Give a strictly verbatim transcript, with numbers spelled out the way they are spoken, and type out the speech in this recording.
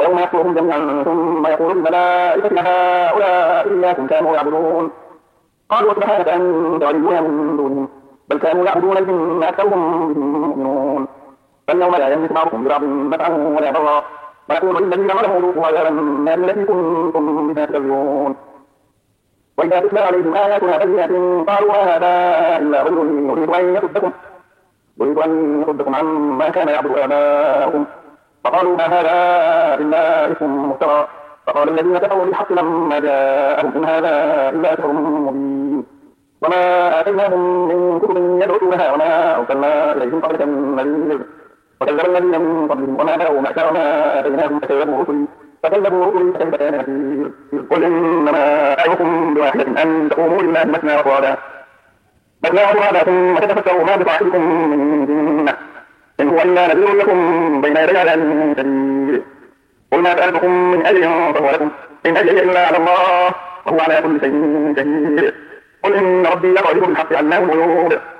يوم يحشرهم جميعا ثم يقول للملائكة هؤلاء إياكم كانوا يعبدون قالوا سبحانك أنت ولينا من دونهم بل كانوا يعبدون الجن أكثرهم بهم مؤمنون فاليوم لا يملك بعضكم لبعض نفعا ولا ضرا ويقول للذين ظلموا ذوقوا عذاب النار التي كنتم بها تكذبون وإذا تتلى عليهم آياتنا بينات قالوا ما هذا إلا رجل يريد أن يصدكم يريد أن يصدكم عما كان يعبد آباؤكم فقالوا ما هذا إلا إثم مفترى فقال الذين كفروا بالحق لما جاءهم إن هذا إلا سحر مبين وما آتيناهم من كتب يدرسونها وما أرسلنا إليهم قبلك من نذير وكذب الذين من قبلهم وما بلغوا معشر ما آتيناهم فكذبوا رسلي فكذبوا رسلي فكيف كان نكير قل إنما أعظكم بواحدة أن تقوموا لله مثنى وفرادا مثنى وفرادا ثم تتفكروا ما بصاحبكم من جنة إن هو إلا نذير لكم بين يدي عذاب شديد قل ما سألتكم من أجر فهو لكم إن أجري إلا على الله وهو على كل شيء شهيد قل إن ربي يقذف بالحق علام الغيوب